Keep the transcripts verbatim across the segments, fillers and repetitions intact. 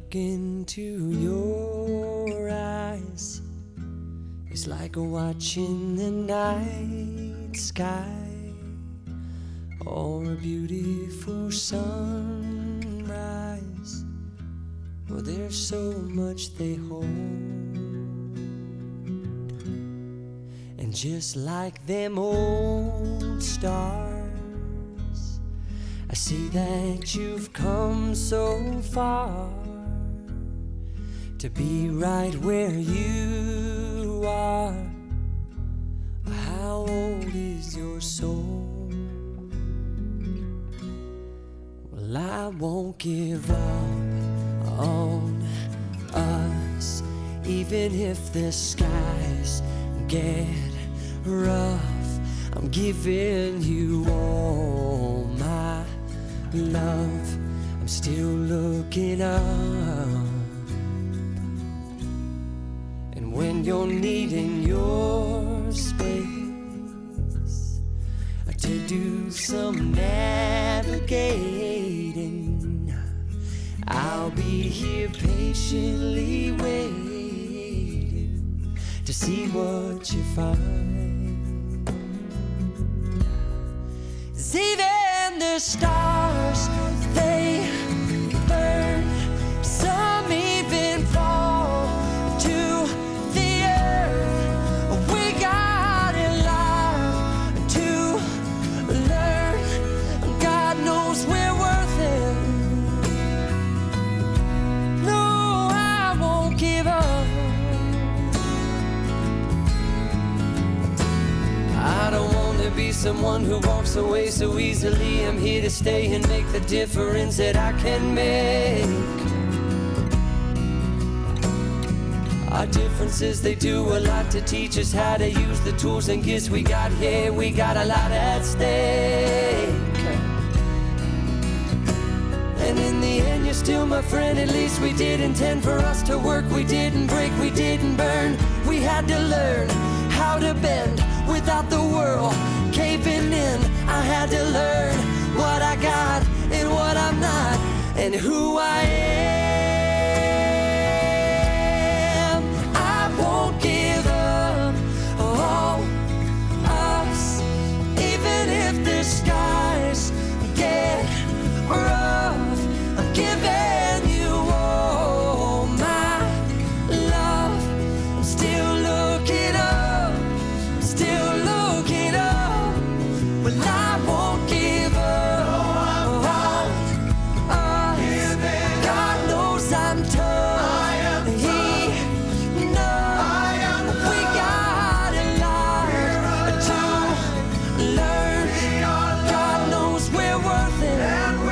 look into your eyes, it's like watching the night sky or a beautiful sunrise. Well, there's so much they hold, and just like them old stars, I see that you've come so far to be right where you are. How old is your soul? Well, I won't give up on us, even if the skies get rough. I'm giving you all my love. I'm still looking up, and when you're needing your space to do some navigating, I'll be here patiently waiting to see what you find. 'Cause even the stars, they burn, some even fall to the earth. We got a lot to learn. God knows we're worth it. No, I won't give up. I don't want to be someone who walks away so easily. I'm here to stay and make the difference that I can make. Our differences, they do a lot to teach us how to use the tools and gifts we got here. We got a lot at stake. And in the end, you're still my friend. At least we did intend for us to work. We didn't break, we didn't burn. We had to learn how to bend without the world caving in. I had to learn what I got and what I'm not, and who I am. I won't give up on us, even if the skies get rough. I'm giving you all my love. I'm still looking up, still looking up. Well, I won't give up on us. God knows I'm tough. He knows we got a lot to learn. God knows we're worth it.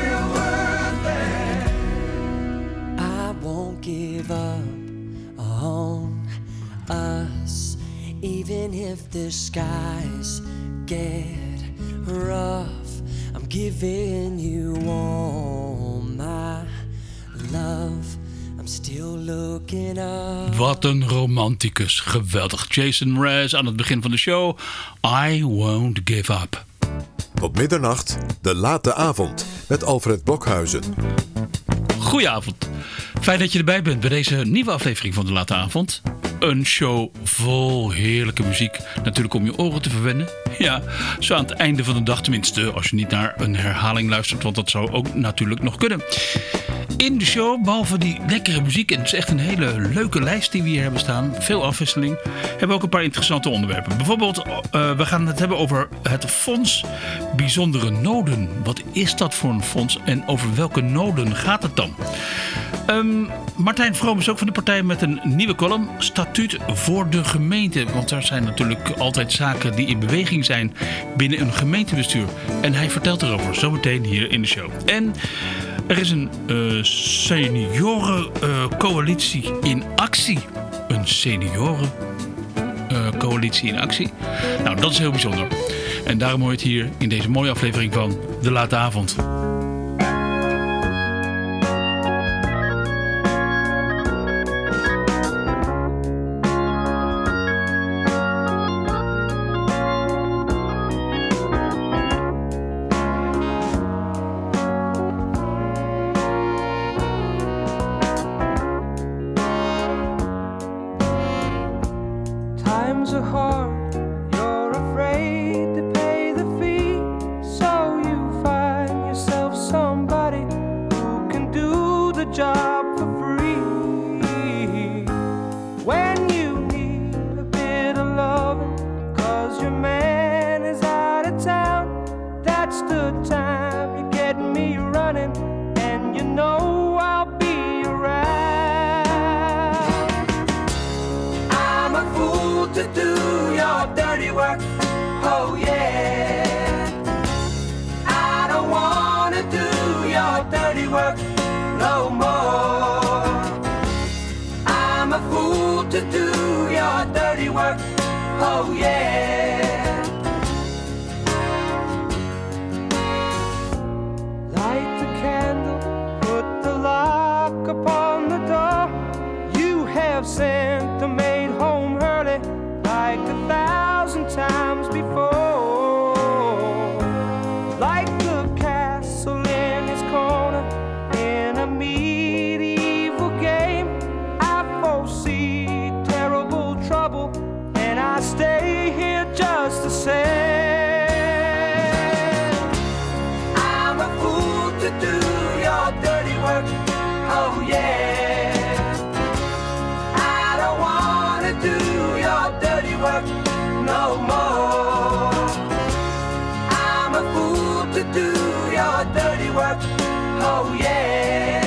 I won't give up on us, even if the skies get rough. I'm giving you all my love. I'm still looking up. Wat een romanticus. Geweldig. Jason Mraz aan het begin van de show. I won't give up. Tot middernacht, de late avond met Alfred Blokhuizen. Goedenavond. Fijn dat je erbij bent bij deze nieuwe aflevering van de late avond. Een show vol heerlijke muziek. Natuurlijk om je oren te verwennen. Ja, zo aan het einde van de dag tenminste. Als je niet naar een herhaling luistert. Want dat zou ook natuurlijk nog kunnen. In de show, behalve die lekkere muziek. En het is echt een hele leuke lijst die we hier hebben staan. Veel afwisseling. Hebben we ook een paar interessante onderwerpen. Bijvoorbeeld, uh, we gaan het hebben over het Fonds Bijzondere Noden. Wat is dat voor een fonds? En over welke noden gaat het dan? Um, Martijn Vroom is ook van de partij met een nieuwe column. Statuut voor de gemeente. Want er zijn natuurlijk altijd zaken die in beweging zijn binnen een gemeentebestuur. En hij vertelt erover zometeen hier in de show. En er is een uh, seniorencoalitie uh, in actie. Een seniorencoalitie uh, in actie. Nou, dat is heel bijzonder. En daarom hoor je het hier in deze mooie aflevering van De Late Avond. the time. You're getting me running, and you know I'll be around. I'm a fool to do your dirty work, oh yeah. I don't wanna do your dirty work no more. I'm a fool to do your dirty work, oh yeah. Light the candle, put the lock upon the door. You have sent the maid home early like a thousand times before. Like the castle in its corner in a medieval game, I foresee terrible trouble, and I stay here just the same. I'm a fool to do your dirty work, oh yeah. I don't wanna do your dirty work no more. I'm a fool to do your dirty work, oh yeah.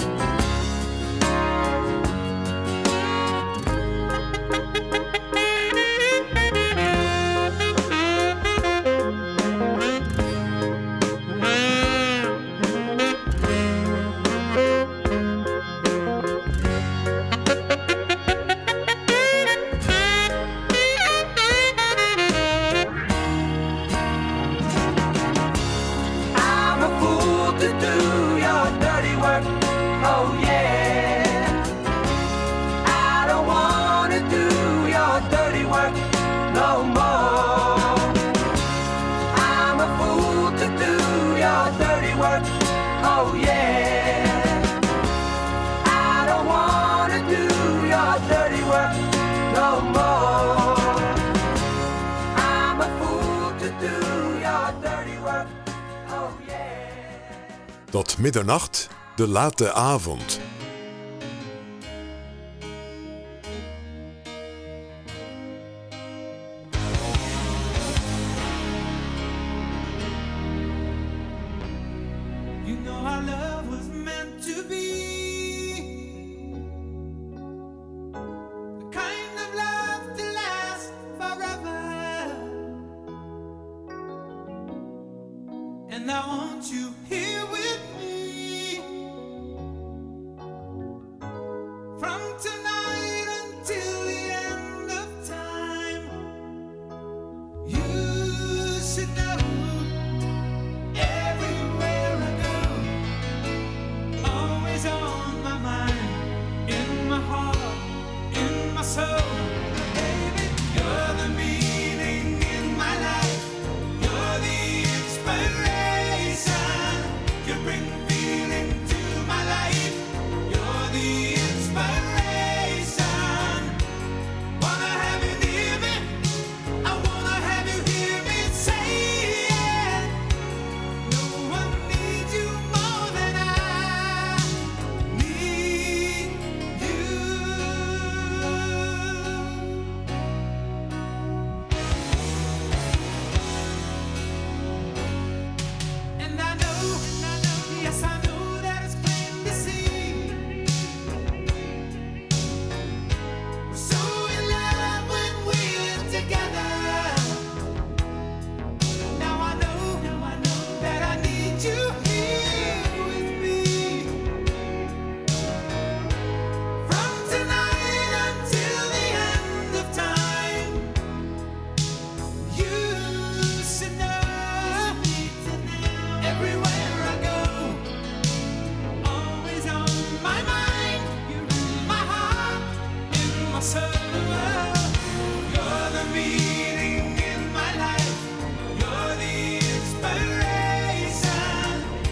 Tot middernacht, de late avond. You know our love was meant to be the kind of love to last forever. And I want you here with me from tonight until the end of time. You should know everywhere I go, always on my mind, in my heart, in my soul. Baby, you're the meaning in my life. You're the inspiration. You bring feeling to my life. You're the inspiration. Wanna have you near me. I wanna have you hear me say it. No one needs you more than I need you. And I know, yes I know that it's plain to see. We're so in love when we're together. Now I know, that I need you here with me. From tonight until the end of time. You should know, everywhere I go, always on my mind. You're in my heart, in my soul. You're the meaning in my life. You're the inspiration.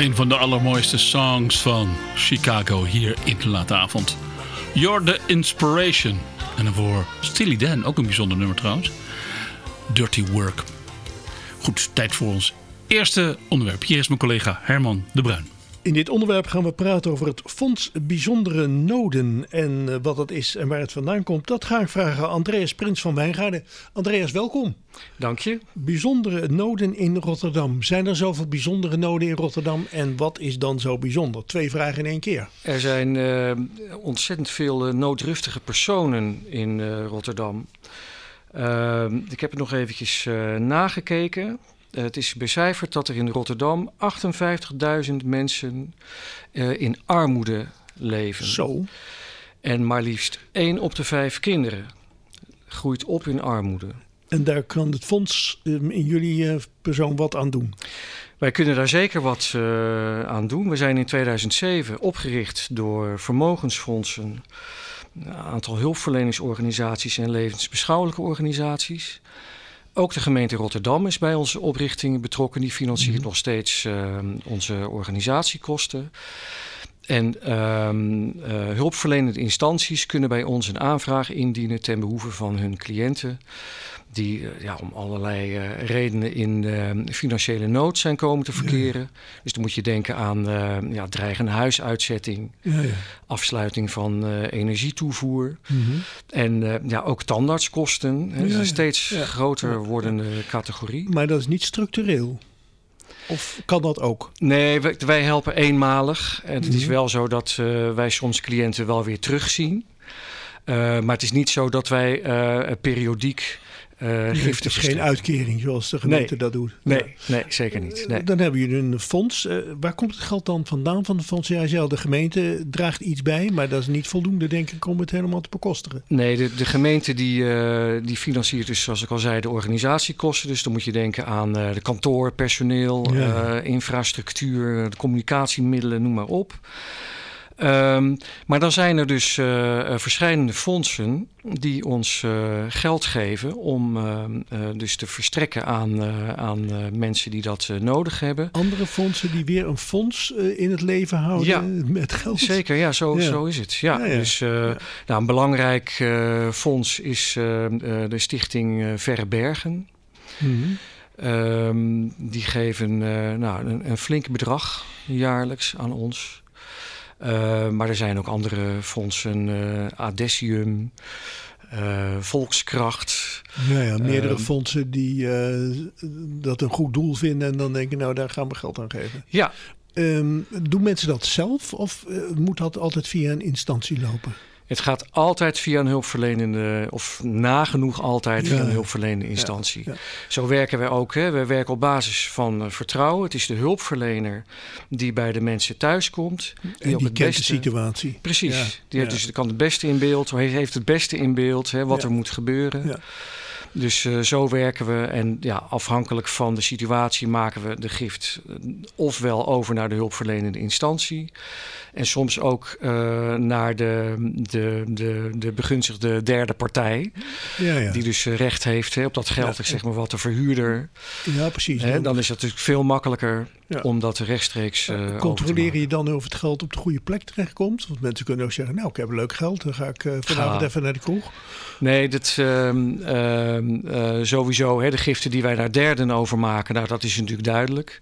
Een van de allermooiste songs van Chicago hier in de late avond. You're the Inspiration. En dan voor Steely Dan, ook een bijzonder nummer trouwens. Dirty Work. Goed, tijd voor ons eerste onderwerp. Hier is mijn collega Herman de Bruin. In dit onderwerp gaan we praten over het Fonds Bijzondere Noden. En uh, wat dat is en waar het vandaan komt, dat ga ik vragen aan Andreas Prins van Wijngaarden. Andreas, welkom. Dank je. Bijzondere noden in Rotterdam. Zijn er zoveel bijzondere noden in Rotterdam? En wat is dan zo bijzonder? Twee vragen in één keer. Er zijn uh, ontzettend veel uh, noodruftige personen in uh, Rotterdam. Uh, ik heb het nog eventjes uh, nagekeken. Uh, het is becijferd dat er in Rotterdam achtenvijftigduizend mensen uh, in armoede leven. Zo. En maar liefst één op de vijf kinderen groeit op in armoede. En daar kan het fonds um, in jullie uh, persoon wat aan doen? Wij kunnen daar zeker wat uh, aan doen. We zijn in tweeduizend zeven opgericht door vermogensfondsen, een aantal hulpverleningsorganisaties en levensbeschouwelijke organisaties. Ook de gemeente Rotterdam is bij onze oprichting betrokken. Die financiert mm-hmm. nog steeds uh, onze organisatiekosten. En uh, uh, hulpverlenende instanties kunnen bij ons een aanvraag indienen ten behoeve van hun cliënten, die uh, ja, om allerlei uh, redenen in uh, financiële nood zijn komen te verkeren. Ja, ja. Dus dan moet je denken aan uh, ja, dreigende huisuitzetting, ja, ja. afsluiting van uh, energietoevoer. Mm-hmm. En uh, ja, ook tandartskosten. Ja, is een steeds ja. groter ja. wordende categorie. Maar dat is niet structureel. Of kan dat ook? Nee, wij, wij helpen eenmalig. En het mm-hmm. is wel zo dat uh, wij soms cliënten wel weer terugzien. Uh, maar het is niet zo dat wij uh, periodiek uh, nee, giften Het is geen uitkering zoals de gemeente nee, dat doet. Nee, nee zeker niet. Nee. Dan hebben jullie een fonds. Uh, waar komt het geld dan vandaan van het fonds? Jij zei al, de gemeente draagt iets bij, maar dat is niet voldoende, denk ik, om het helemaal te bekostigen. Nee, de, de gemeente die, uh, die financiert dus, zoals ik al zei, de organisatiekosten. Dus dan moet je denken aan uh, de kantoor, personeel, ja. uh, infrastructuur, de communicatiemiddelen, noem maar op. Um, maar dan zijn er dus uh, verschillende fondsen die ons uh, geld geven om uh, uh, dus te verstrekken aan, uh, aan uh, mensen die dat uh, nodig hebben. Andere fondsen die weer een fonds uh, in het leven houden ja, met geld? Zeker, ja, zo, ja. zo is het. Ja, ja, ja. Dus uh, ja. nou, een belangrijk uh, fonds is uh, uh, de stichting uh, Verre Bergen. Mm-hmm. Um, die geven uh, nou, een, een flink bedrag jaarlijks aan ons. Uh, maar er zijn ook andere fondsen, uh, Adessium, uh, Volkskracht. Ja, ja meerdere uh, fondsen die uh, dat een goed doel vinden en dan denken, nou daar gaan we geld aan geven. Ja. Um, doen mensen dat zelf of uh, moet dat altijd via een instantie lopen? Het gaat altijd via een hulpverlenende, of nagenoeg altijd via ja. een hulpverlenende instantie. Ja, ja. Zo werken wij ook. Hè. We werken op basis van uh, vertrouwen. Het is de hulpverlener die bij de mensen thuiskomt. Die, en die op het kent beste, de situatie. Precies. Ja, die heeft ja. dus kan het beste in beeld, heeft het beste in beeld hè, wat ja. er moet gebeuren. Ja. Dus uh, zo werken we en ja, afhankelijk van de situatie maken we de gift uh, ofwel over naar de hulpverlenende instantie en soms ook uh, naar de, de, de, de begunstigde derde partij, ja, ja. die dus recht heeft hè, op dat geld, ja. zeg maar wat de verhuurder. Ja, precies. Hè, dan is het natuurlijk veel makkelijker ja. om dat rechtstreeks uh, uh, controleer je dan of het geld op de goede plek terechtkomt? Want mensen kunnen ook zeggen, nou ik heb leuk geld, dan ga ik uh, vanavond ja. even naar de kroeg. Nee, dat uh, uh, uh, sowieso. Hè, de giften die wij naar derden overmaken, nou, dat is natuurlijk duidelijk.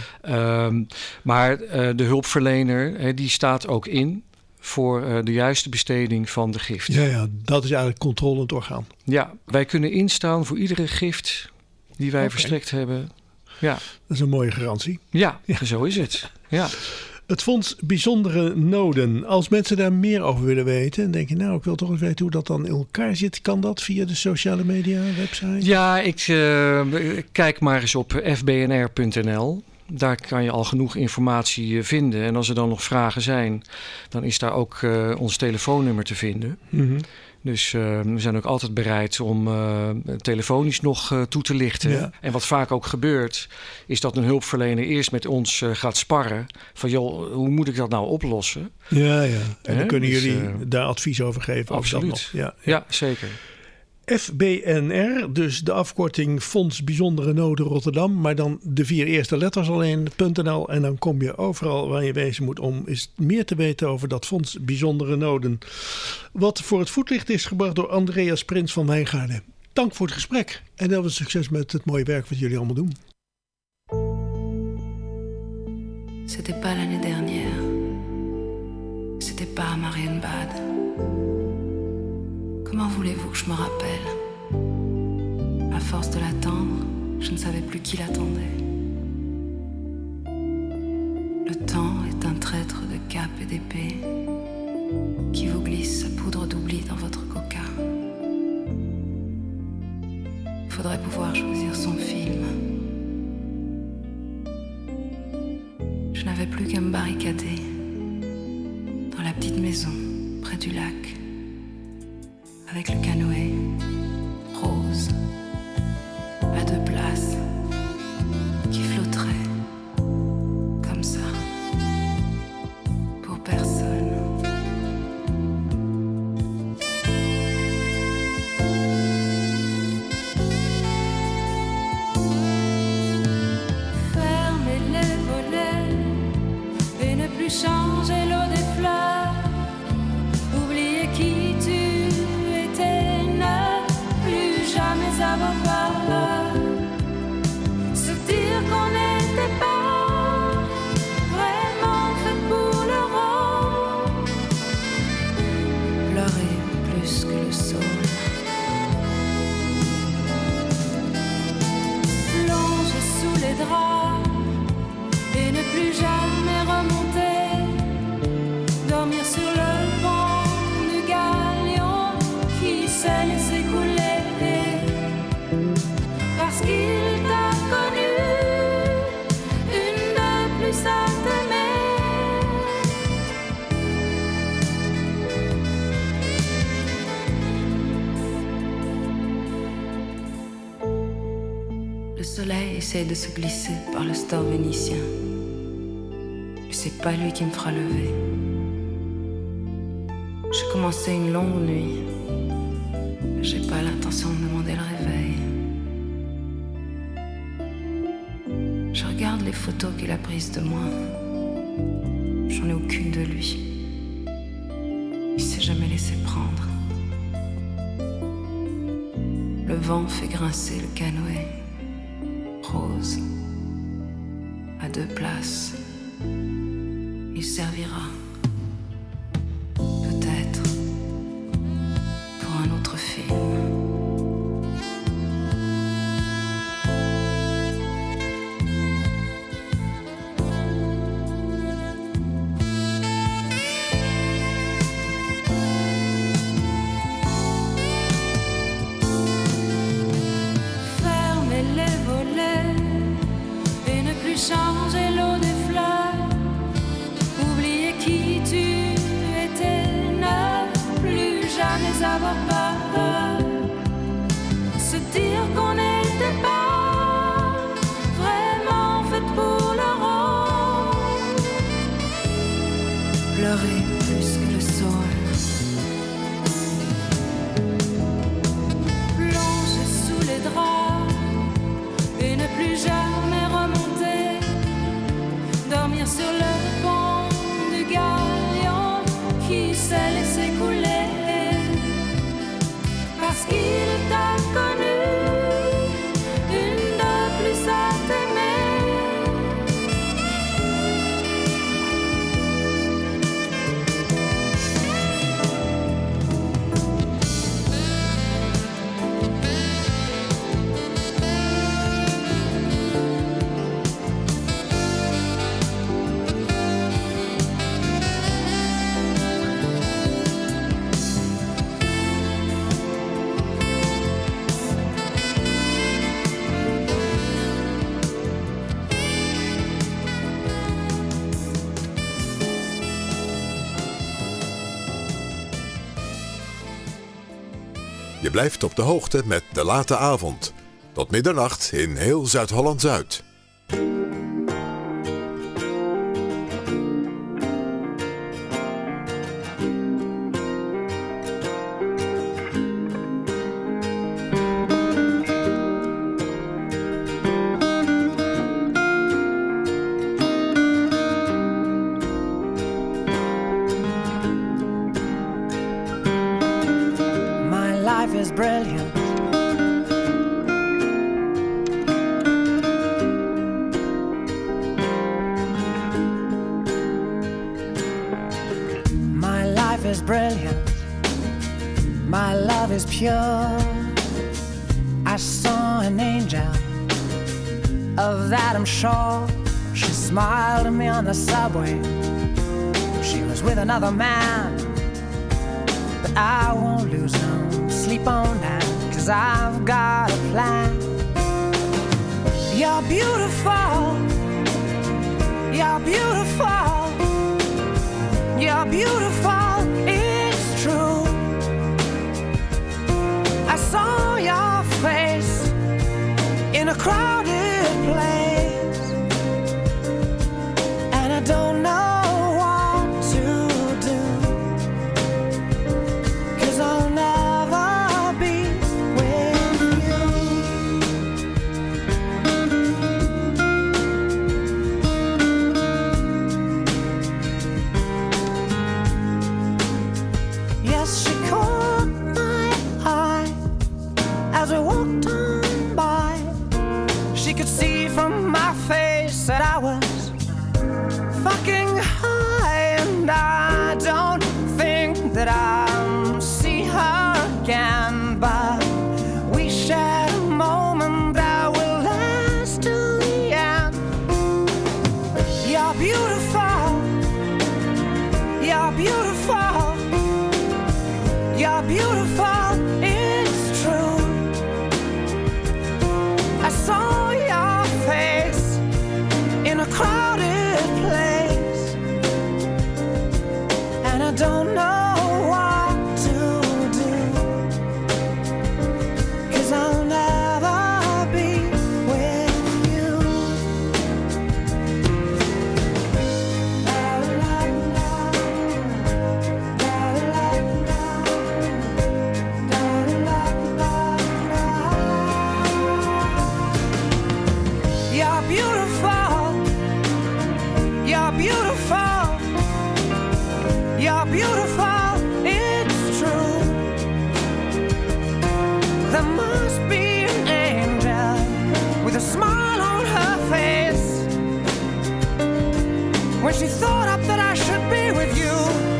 Ja. Um, maar uh, de hulpverlener, hè, die staat ook in voor uh, de juiste besteding van de gift. Ja, ja, dat is eigenlijk controlend orgaan. Ja, wij kunnen instaan voor iedere gift die wij okay. verstrekt hebben. Ja. Dat is een mooie garantie. Ja, ja. Zo is het. Ja. Het Fonds Bijzondere Noden. Als mensen daar meer over willen weten en denken, nou, ik wil toch eens weten hoe dat dan in elkaar zit. Kan dat via de sociale media website? Ja, ik uh, kijk maar eens op f b n r punt n l. Daar kan je al genoeg informatie vinden. En als er dan nog vragen zijn, dan is daar ook uh, ons telefoonnummer te vinden. Mm-hmm. Dus uh, we zijn ook altijd bereid om uh, telefonisch nog uh, toe te lichten. Ja. En wat vaak ook gebeurt, is dat een hulpverlener eerst met ons uh, gaat sparren. Van joh, hoe moet ik dat nou oplossen? Ja, ja. En dan He? kunnen dus, jullie uh, daar advies over geven. Absoluut. Of dat nog. Ja, ja. ja, zeker. F B N R, dus de afkorting Fonds Bijzondere Noden Rotterdam, maar dan de vier eerste letters alleen, .nl, en dan kom je overal waar je wezen moet om eens meer te weten over dat Fonds Bijzondere Noden. Wat voor het voetlicht is gebracht door Andreas Prins van Wijngaarden. Dank voor het gesprek en heel veel succes met het mooie werk wat jullie allemaal doen. C'était pas l'année dernière. C'était pas à Marienbad. Comment voulez-vous que je me rappelle? À force de l'attendre, je ne savais plus qui l'attendait. Le temps est un traître de cap et d'épée qui vous glisse sa poudre d'oubli dans votre coca. Il faudrait pouvoir choisir son film. Je n'avais plus qu'à me barricader dans la petite maison près du lac avec le canoë rose à deux places qui flotterait comme ça pour personne. Fermez les volets et ne plus changer l'eau des fleurs. Oubliez qui tu étais, ne plus jamais avoir peur. Se dire qu'on n'était pas vraiment fait pour le rôle. Pleurer plus que le sol. Plonger sous les draps et ne plus jamais remonter. Dormir sur le pont du galion qui s'est laissé couler. Parce qu'il t'a connu, une de plus à t'aimer. Le soleil essaie de se glisser par le store vénitien. Et c'est pas lui qui me fera lever. J'ai commencé une longue nuit. J'ai pas l'intention de demander le réveil. Je regarde les photos qu'il a prises de moi. J'en ai aucune de lui. Il s'est jamais laissé prendre. Le vent fait grincer le canoë rose à deux places. Il servira peut-être pour un autre film. Fermez les volets et ne plus changer l'eau des fleurs. Oubliez qui tu étais, ne plus jamais avoir peur. Se dire qu'on n'était pas vraiment fait pour le rôle. Pleurer plus que le sol. Plonger sous les draps et ne plus jamais remonter. Dormir sur le pont du galion qui s'est laissé couler. Parce qu'il t'a connu, une de plus à t'aimer. Je blijft op de hoogte met De Late Avond. Tot middernacht in heel Zuid-Holland-Zuid. is brilliant. My life is brilliant. My love is pure. I saw an angel, of that I'm sure. She smiled at me on the subway. She was with another man, but I won't lose no sleep on that, 'cause I've got a plan. You're beautiful. You're beautiful. You're beautiful. It's true. I saw your face in a crowded place, and I don't know what to do, 'cause I'll never be with you. Yes, she caught my eye as we walked on by. She could see from my face that I was fucking high, and I don't think that I'll see her again, but we shared a moment that will last till the end. You're beautiful. You're beautiful. You're beautiful. It's true. I saw your face in a crowded place, and I don't know what to do, 'cause I'll never be with you. La, la, la. La, la, la. La, la, la, la. You're beautiful. You're beautiful. You're beautiful. It's true. There must be an angel with a smile on her face when she thought up that I should be with you.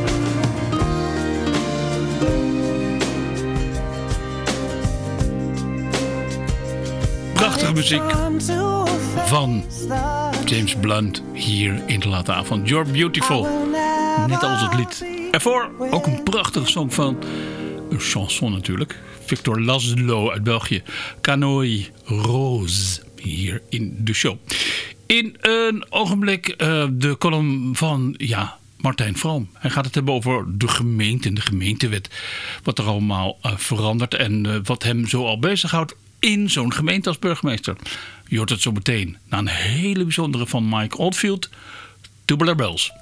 Prachtige muziek Time to van face the James Blunt hier in de late avond. You're Beautiful. Net als het lied. Ervoor ook een prachtige song van een chanson natuurlijk. Victor Laszlo uit België. Canoë Rose hier in de show. In een ogenblik uh, de column van ja, Martijn Vroom. Hij gaat het hebben over de gemeente en de gemeentewet. Wat er allemaal uh, verandert en uh, wat hem zo al bezighoudt in zo'n gemeente als burgemeester. Je hoort het zo meteen na een hele bijzondere van Mike Oldfield, Tubular Bells.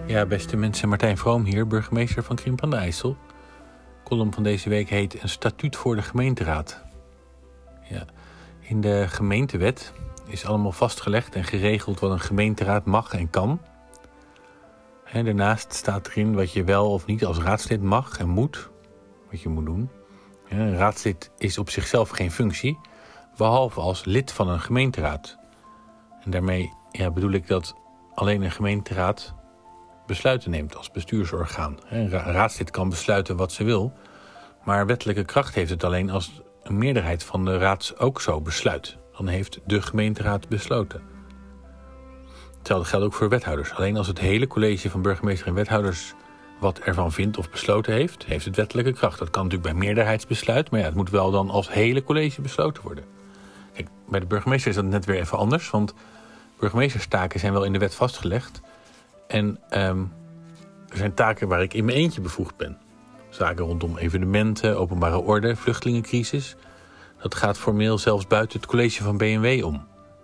Ja, beste mensen, Martijn Vroom hier, burgemeester van Krimpen aan de IJssel. De column van deze week heet Een statuut voor de gemeenteraad. Ja, in de gemeentewet is allemaal vastgelegd en geregeld wat een gemeenteraad mag en kan. En daarnaast staat erin wat je wel of niet als raadslid mag en moet, wat je moet doen. Ja, een raadslid is op zichzelf geen functie, behalve als lid van een gemeenteraad. En daarmee ja, bedoel ik dat alleen een gemeenteraad besluiten neemt als bestuursorgaan. Een raadslid kan besluiten wat ze wil, maar wettelijke kracht heeft het alleen als een meerderheid van de raad ook zo besluit. Dan heeft de gemeenteraad besloten. Hetzelfde geldt ook voor wethouders. Alleen als het hele college van burgemeester en wethouders wat ervan vindt of besloten heeft, heeft het wettelijke kracht. Dat kan natuurlijk bij meerderheidsbesluit, maar ja, het moet wel dan als hele college besloten worden. Kijk, bij de burgemeester is dat net weer even anders, want burgemeesterstaken zijn wel in de wet vastgelegd. En um, er zijn taken waar ik in mijn eentje bevoegd ben. Zaken rondom evenementen, openbare orde, vluchtelingencrisis. Dat gaat formeel zelfs buiten het college van B N W om.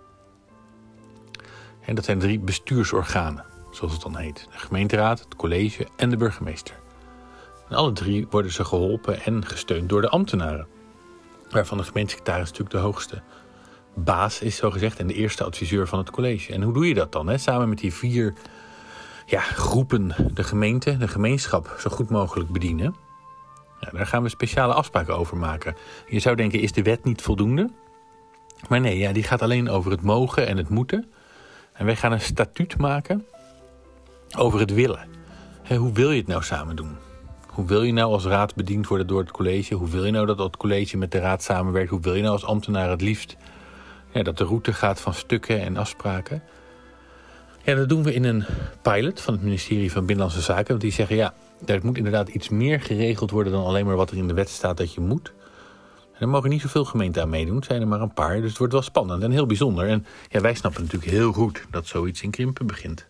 En dat zijn drie bestuursorganen, zoals het dan heet. De gemeenteraad, het college en de burgemeester. En alle drie worden ze geholpen en gesteund door de ambtenaren. Waarvan de gemeentesecretaris natuurlijk de hoogste baas is, zogezegd, en de eerste adviseur van het college. En hoe doe je dat dan? Hè? Samen met die vier ja, groepen de gemeente, de gemeenschap, zo goed mogelijk bedienen. Ja, daar gaan we speciale afspraken over maken. Je zou denken, is de wet niet voldoende? Maar nee, ja, die gaat alleen over het mogen en het moeten. En wij gaan een statuut maken over het willen. He, hoe wil je het nou samen doen? Hoe wil je nou als raad bediend worden door het college? Hoe wil je nou dat het college met de raad samenwerkt? Hoe wil je nou als ambtenaar het liefst ja, dat de route gaat van stukken en afspraken? Ja, dat doen we in een pilot van het ministerie van Binnenlandse Zaken. Want die zeggen, ja, er moet inderdaad iets meer geregeld worden dan alleen maar wat er in de wet staat dat je moet. En er mogen niet zoveel gemeenten aan meedoen, het zijn er maar een paar. Dus het wordt wel spannend en heel bijzonder. En ja, wij snappen natuurlijk heel goed dat zoiets in Krimpen begint.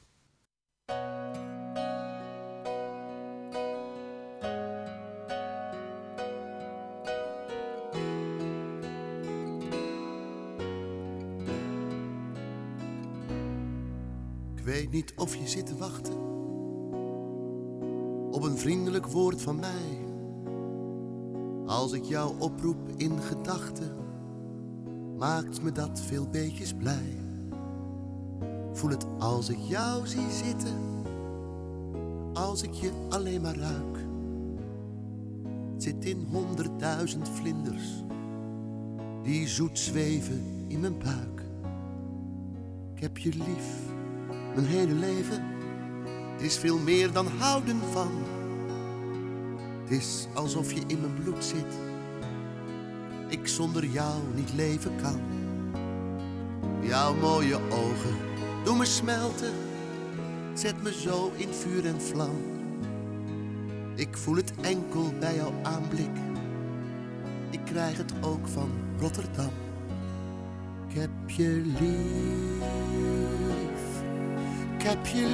Ik weet niet of je zit te wachten op een vriendelijk woord van mij. Als ik jou oproep in gedachten, maakt me dat veel beetjes blij. Ik voel het als ik jou zie zitten, als ik je alleen maar ruik. Het zit in honderdduizend vlinders, die zoet zweven in mijn buik. Ik heb je lief, mijn hele leven, het is veel meer dan houden van. Het is alsof je in mijn bloed zit, ik zonder jou niet leven kan. Jouw mooie ogen doen me smelten, zet me zo in vuur en vlam. Ik voel het enkel bij jouw aanblik, ik krijg het ook van Rotterdam. Ik heb je lief, ik heb je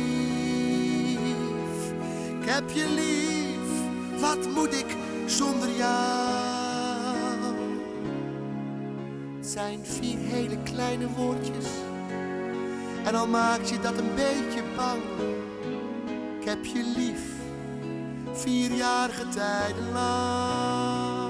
lief, ik heb je lief. Wat moet ik zonder jou? Het zijn vier hele kleine woordjes, en al maakt je dat een beetje bang. Ik heb je lief, vierjarige tijden lang.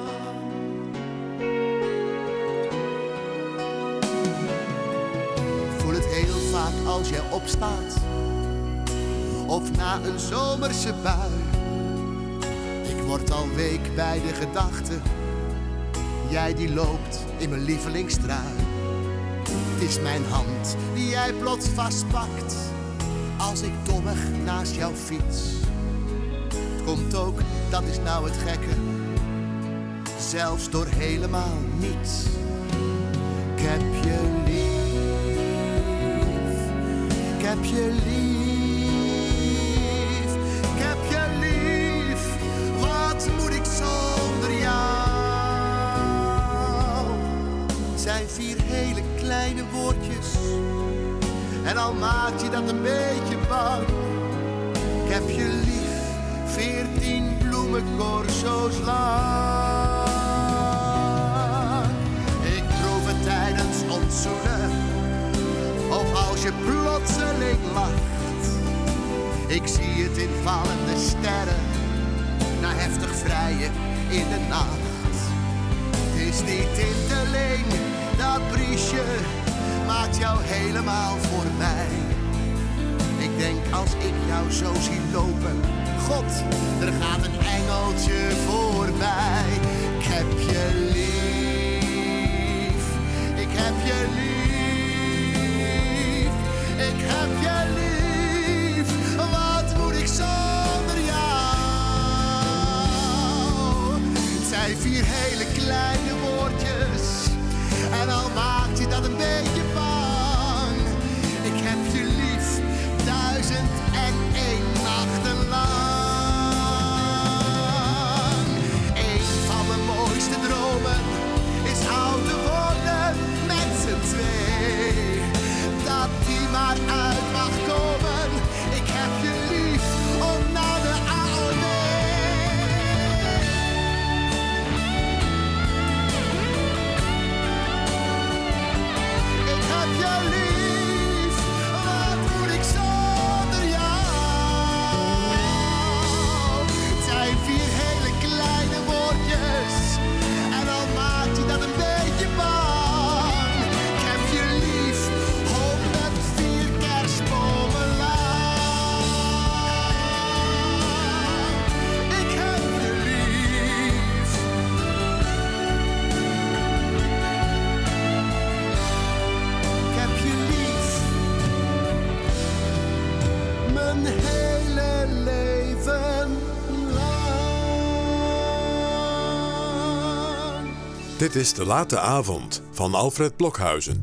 Ik voel het heel vaak als jij opstaat, of na een zomerse bui. Ik word al week bij de gedachte, jij die loopt in mijn lievelingstrui. Het is mijn hand die jij plots vastpakt, als ik dommig naast jou fiets. Het komt ook, dat is nou het gekke, zelfs door helemaal niets. Ik heb je lief, ik heb je lief, ik heb je lief. Wat moet ik zonder jou? Het zijn vier hele kleine woordjes, en al maakt je dat een beetje bang. Ik heb je lief, veertien bloemencorso's lang. Ik proef het tijdens ons zoenen, of als je plotseling lacht. Ik zie het in vallende sterren, na heftig vrijen in de nacht. Het is niet in te leen, dat briesje maakt jou helemaal voor mij. Ik denk als ik jou zo zie lopen, God, er gaat een engeltje voorbij. Ik heb je lief, ik heb je lief, ik heb je lief. Wat moet ik zonder jou? Het zijn vier hele kleine woordjes en al maakt je dat een beetje bang. Ik heb je lief, duizend en één nachten lang. Een van mijn mooiste dromen is ouder worden met z'n twee. Dat die maar uit mag komen. Ik heb je lief, om naar de oude. Ik heb je lief, wat moet ik zonder jou? Het zijn vier hele kleine woordjes en al maakt je dat een beetje bang. Ik heb je lief, honderdvier kerstbomen lang. Ik heb je lief. Ik heb je lief. Mijn hele leven lang. Dit is De Late Avond van Alfred Blokhuizen.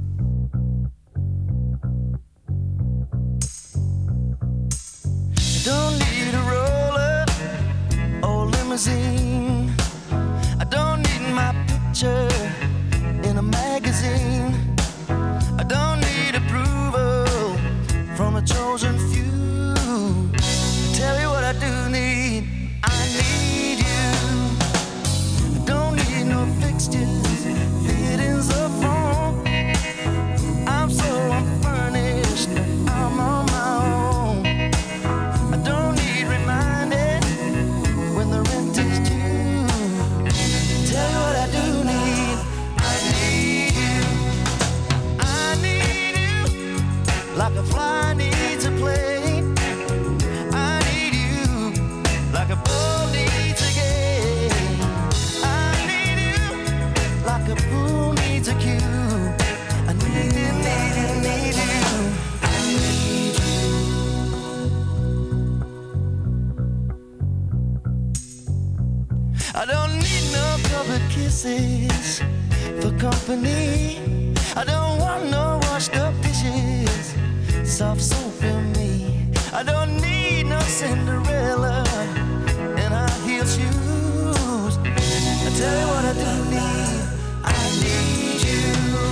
Don't need a roller or limousine. I don't need my picture in a magazine. I don't need approval from a chosen few. Tell you what I do need. I need you. I don't need no fixtures, fittings or phone. I'm so unfurnished, I'm on my own. I don't need reminded when the rent is due. Tell you what I do need. I need you. I need you. Like a fly needs a plane. I need you. Like a boat needs a gate. I need you. Like a pool needs a cue. I need you, need you, need you. I need you. I don't need no public kisses for company. I don't want no washed up dishes, soft soap in me. I don't need no Cinderella in high heel shoes. I tell you what I do need. I need you.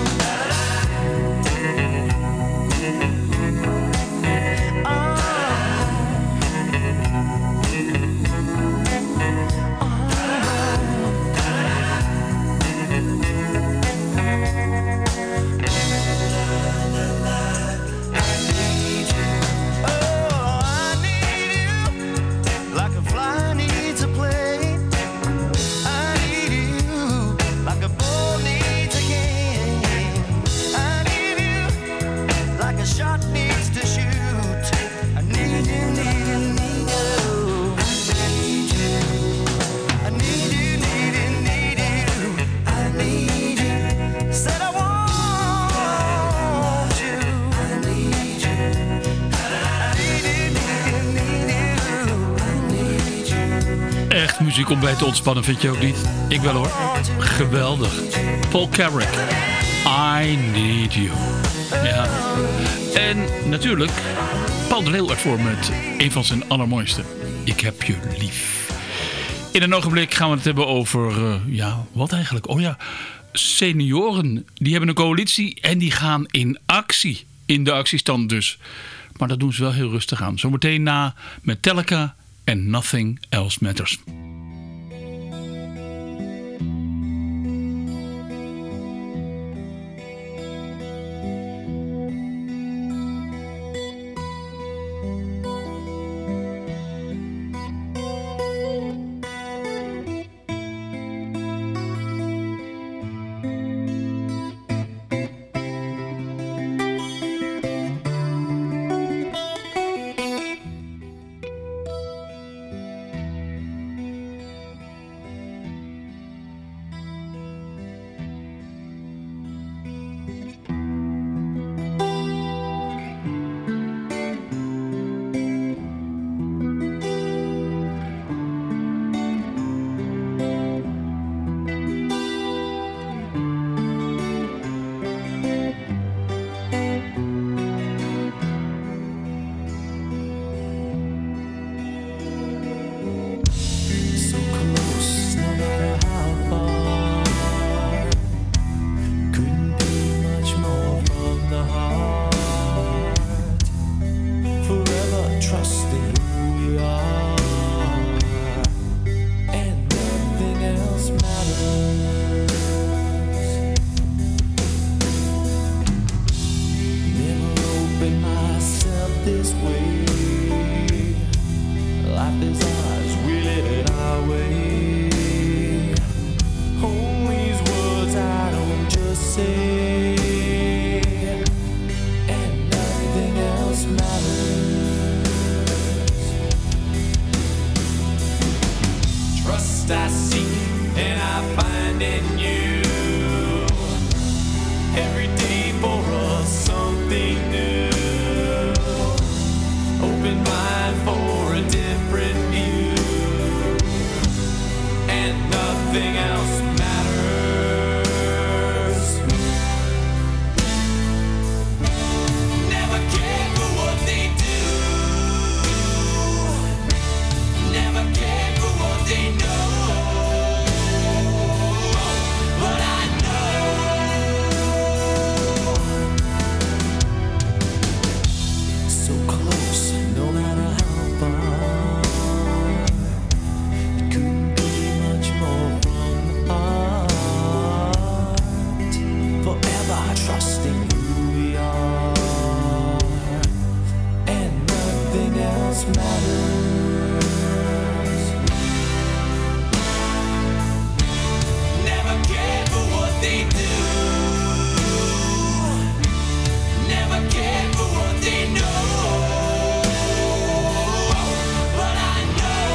Like a fly needs a plane. I need you. Like a boat needs a game. I need you. Like a shot needs to shoot. I need you, need you, need you. I need you. I need you, need you, need you. I need you. Said I want you. I need you. I need you, need you, need you. I need you. Echt muziek om bij te ontspannen, vind je ook niet? Ik wel hoor. Geweldig. Paul Carrack. I Need You. Ja. En natuurlijk Paul de Leeuw ervoor met een van zijn allermooiste. Ik heb je lief. In een ogenblik gaan we het hebben over, uh, ja, wat eigenlijk? Oh ja, senioren. Die hebben een coalitie en die gaan in actie. In de actiestand dus. Maar dat doen ze wel heel rustig aan. Zometeen na Metallica en Nothing Else Matters. this way. Life is ours, we live it our way. Hold these words I don't just say, and nothing else matters. Trust I seek and I find in you. Every day for us something new. Open mind for a different view, and nothing else matters. Never care for what they do. Never care for what they know. But I know so close, no matter how far. It couldn't be much more from the heart. Forever trusting who we are, and nothing else matters. Never care for what they do. Never care for what they know. But I know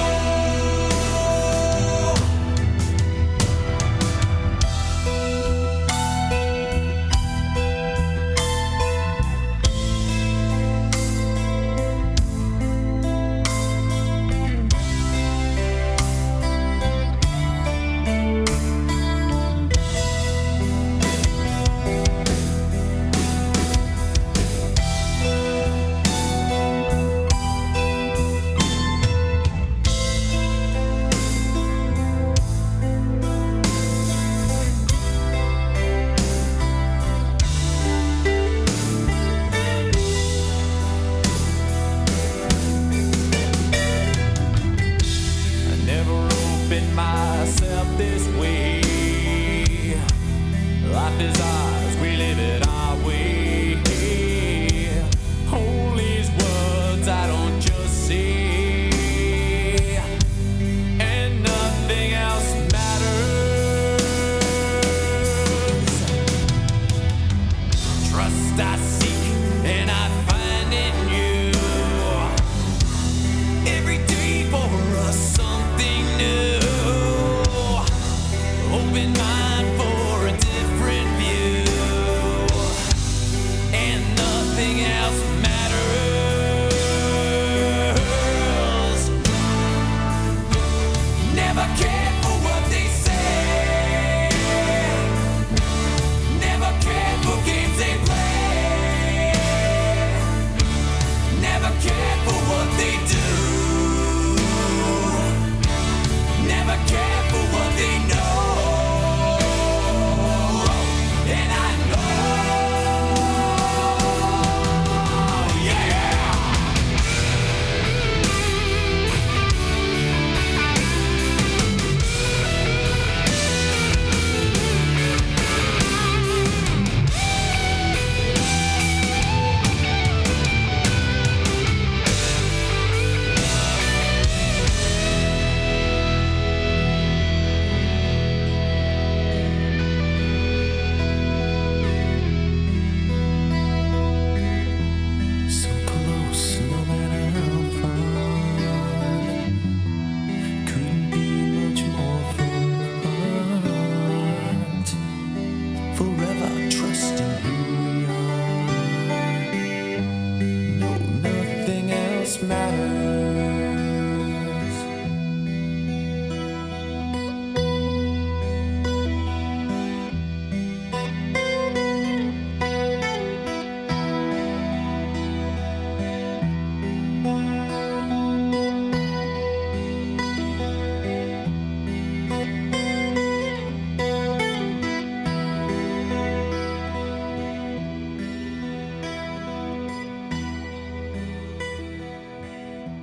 I never opened myself this way. Life is ours, we live it our way. Hold these words I don't just say, and nothing else matters. Trust I seek and I find in you. Every day for us something new. Open mind for a different view, and nothing else matters. Never care for what they say. Never care for games they play. Never care for what they do. Never care for what they know. And I know, yeah. So close, no matter how far. Couldn't be much more from the heart. Forever trusting who we are. No, nothing else matters.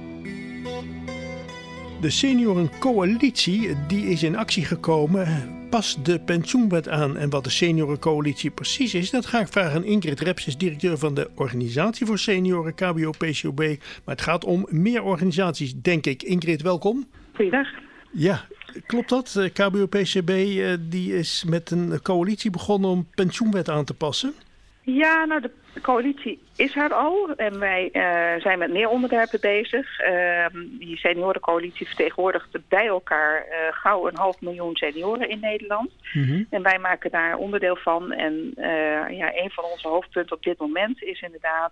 De seniorencoalitie die is in actie gekomen pas de pensioenwet aan. En wat de seniorencoalitie precies is, dat ga ik vragen aan Ingrid Repses, directeur van de Organisatie voor Senioren K B O P C O B. Maar het gaat om meer organisaties, denk ik. Ingrid, welkom. Goeiedag. Ja, klopt dat? K B O P C O B uh, die is met een coalitie begonnen om pensioenwet aan te passen. Ja, nou de coalitie is er al en wij uh, zijn met meer onderwerpen bezig. Uh, die seniorencoalitie vertegenwoordigt bij elkaar uh, gauw een half miljoen senioren in Nederland. Mm-hmm. En wij maken daar onderdeel van. En uh, ja, een van onze hoofdpunten op dit moment is inderdaad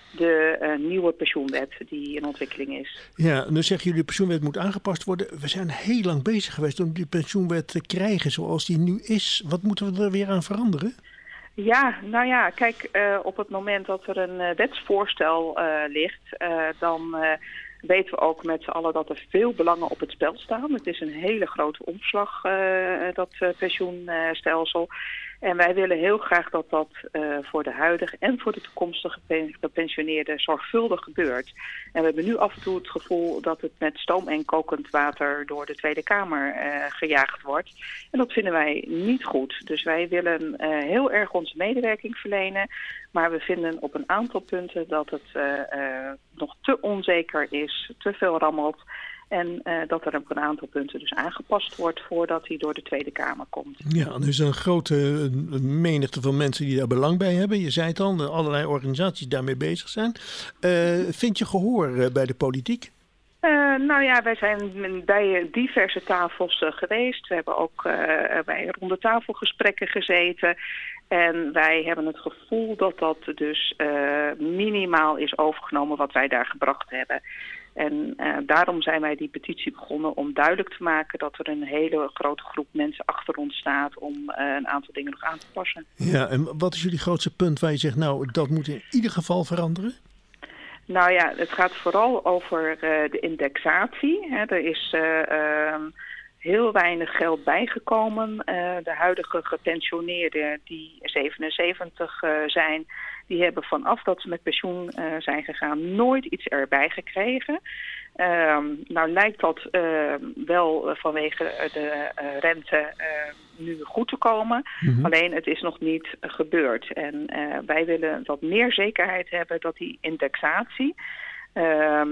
de uh, nieuwe pensioenwet die in ontwikkeling is. Ja, nu zeggen jullie de pensioenwet moet aangepast worden. We zijn heel lang bezig geweest om die pensioenwet te krijgen zoals die nu is. Wat moeten we er weer aan veranderen? Ja, nou ja, kijk, uh, op het moment dat er een uh, wetsvoorstel uh, ligt, uh, dan uh, weten we ook met z'n allen dat er veel belangen op het spel staan. Het is een hele grote omslag, uh, dat uh, pensioenstelsel. En wij willen heel graag dat dat uh, voor de huidige en voor de toekomstige gepensioneerden zorgvuldig gebeurt. En we hebben nu af en toe het gevoel dat het met stoom en kokend water door de Tweede Kamer uh, gejaagd wordt. En dat vinden wij niet goed. Dus wij willen uh, heel erg onze medewerking verlenen. Maar we vinden op een aantal punten dat het uh, uh, nog te onzeker is, te veel rammelt. En uh, dat er op een aantal punten dus aangepast wordt voordat hij door de Tweede Kamer komt. Ja, er is een grote menigte van mensen die daar belang bij hebben. Je zei het al, allerlei organisaties daarmee bezig zijn. Uh, vind je gehoor uh, bij de politiek? Uh, nou ja, wij zijn bij diverse tafels uh, geweest. We hebben ook uh, bij ronde tafelgesprekken gezeten. En wij hebben het gevoel dat dat dus uh, minimaal is overgenomen wat wij daar gebracht hebben. En uh, daarom zijn wij die petitie begonnen om duidelijk te maken dat er een hele grote groep mensen achter ons staat om uh, een aantal dingen nog aan te passen. Ja, en wat is jullie grootste punt waar je zegt, nou, dat moet in ieder geval veranderen? Nou ja, het gaat vooral over uh, de indexatie. Hè. Er is uh, uh, heel weinig geld bijgekomen. Uh, de huidige gepensioneerden die zevenenzeventig uh, zijn, die hebben vanaf dat ze met pensioen uh, zijn gegaan nooit iets erbij gekregen. Uh, nou lijkt dat uh, wel vanwege de uh, rente uh, nu goed te komen. Mm-hmm. Alleen het is nog niet uh, gebeurd. En uh, wij willen wat meer zekerheid hebben dat die indexatie uh,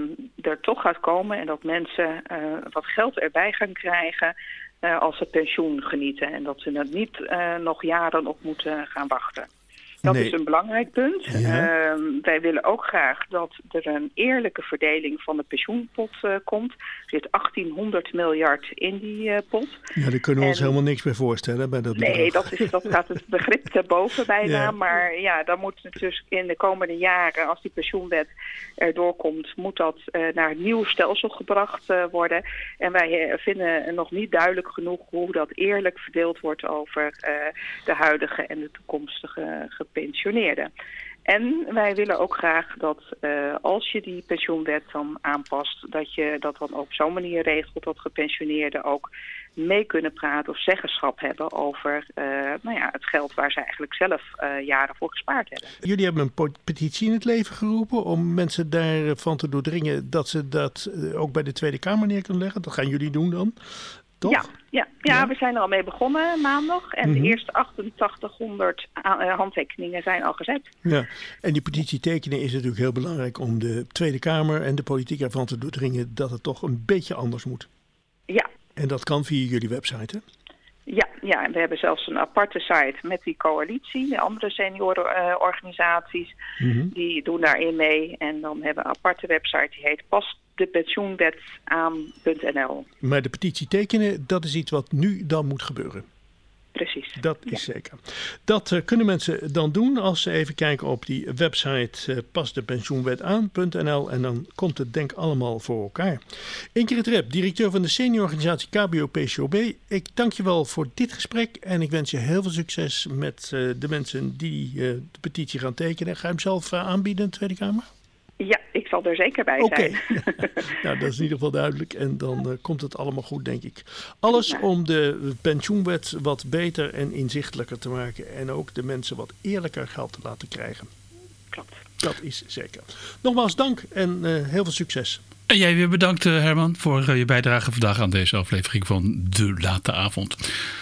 er toch gaat komen. En dat mensen uh, wat geld erbij gaan krijgen uh, als ze pensioen genieten. En dat ze er niet uh, nog jaren op moeten gaan wachten. Dat nee. is een belangrijk punt. Ja. Uh, wij willen ook graag dat er een eerlijke verdeling van de pensioenpot uh, komt. Er zit achttienhonderd miljard in die uh, pot. Ja, daar kunnen we en, ons helemaal niks bij voorstellen. Bij dat nee, dat, is, dat gaat het begrip te boven bijna. Ja. Maar ja, dan moet het dus in de komende jaren, als die pensioenwet erdoor komt, moet dat uh, naar een nieuw stelsel gebracht uh, worden. En wij uh, vinden nog niet duidelijk genoeg hoe dat eerlijk verdeeld wordt over uh, de huidige en de toekomstige gepensioneerden. Pensioneerden. En wij willen ook graag dat uh, als je die pensioenwet dan aanpast, dat je dat dan op zo'n manier regelt dat gepensioneerden ook mee kunnen praten of zeggenschap hebben over uh, nou ja, het geld waar ze eigenlijk zelf uh, jaren voor gespaard hebben. Jullie hebben een petitie in het leven geroepen om mensen daarvan te doordringen dat ze dat uh, ook bij de Tweede Kamer neer kunnen leggen. Dat gaan jullie doen dan? Toch? Ja, ja, ja, ja, we zijn er al mee begonnen maandag. En mm-hmm. de eerste achtentachtighonderd handtekeningen zijn al gezet. Ja, en die petitie tekenen is natuurlijk heel belangrijk om de Tweede Kamer en de politiek ervan te doordringen dat het toch een beetje anders moet. Ja. En dat kan via jullie website, hè? Ja, ja, en we hebben zelfs een aparte site met die coalitie. De andere seniorenorganisaties, uh, mm-hmm. die doen daarin mee. En dan hebben we een aparte website die heet Pas de pensioenwet aan punt n l. Maar de petitie tekenen, dat is iets wat nu dan moet gebeuren. Precies. Dat is ja. zeker. Dat uh, kunnen mensen dan doen als ze even kijken op die website uh, pas de pensioenwet aan punt n l en dan komt het denk allemaal voor elkaar. Ingrid Rep, directeur van de seniororganisatie K B O P C O B. Ik dank je wel voor dit gesprek en ik wens je heel veel succes met uh, de mensen die uh, de petitie gaan tekenen. Ga je hem zelf uh, aanbieden in de Tweede Kamer? Ja, ik zal er zeker bij okay. zijn. Nou, dat is in ieder geval duidelijk. En dan uh, komt het allemaal goed, denk ik. Alles ja. om de pensioenwet wat beter en inzichtelijker te maken. En ook de mensen wat eerlijker geld te laten krijgen. Klopt. Dat is zeker. Nogmaals dank en uh, heel veel succes. En jij weer bedankt, Herman, voor uh, je bijdrage vandaag aan deze aflevering van De Late Avond.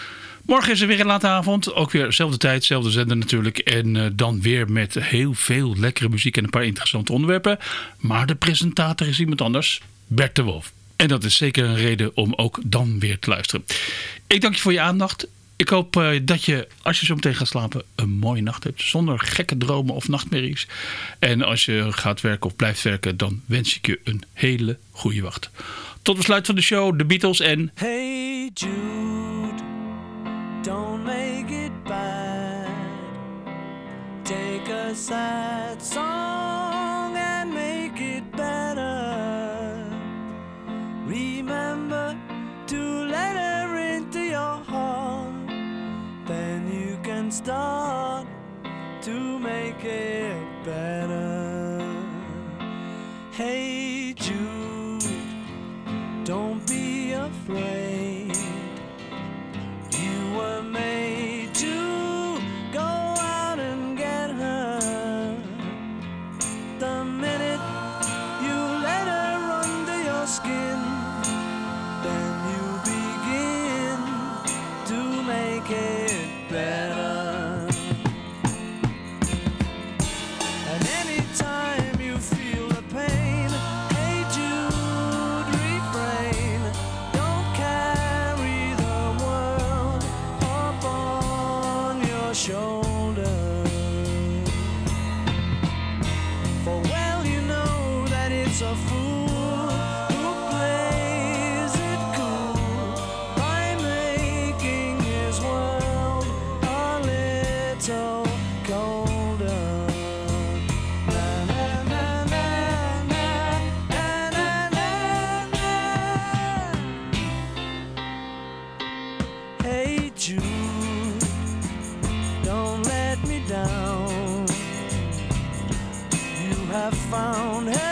Morgen is er weer een late avond. Ook weer dezelfde tijd, dezelfde zender natuurlijk. En uh, dan weer met heel veel lekkere muziek en een paar interessante onderwerpen. Maar de presentator is iemand anders. Bert de Wolf. En dat is zeker een reden om ook dan weer te luisteren. Ik dank je voor je aandacht. Ik hoop uh, dat je, als je zo meteen gaat slapen, een mooie nacht hebt. Zonder gekke dromen of nachtmerries. En als je gaat werken of blijft werken, dan wens ik je een hele goede wacht. Tot besluit van de show, de Beatles en... Hey Jude, don't make it bad. Take a sad song and make it better. Remember to let her into your heart. Then you can start to make it better. Hey Jude, don't be afraid. You were made to go out and get her. The minute you let her under your skin, then you begin to make it better. And anytime you feel the pain, hey Jude, refrain. Don't carry the world upon your shoulder. For well you know that it's a fool who plays it cool by making his world a little colder. Na, na, na, na, na, na, na, na. Hey Jude, don't let me down. You have found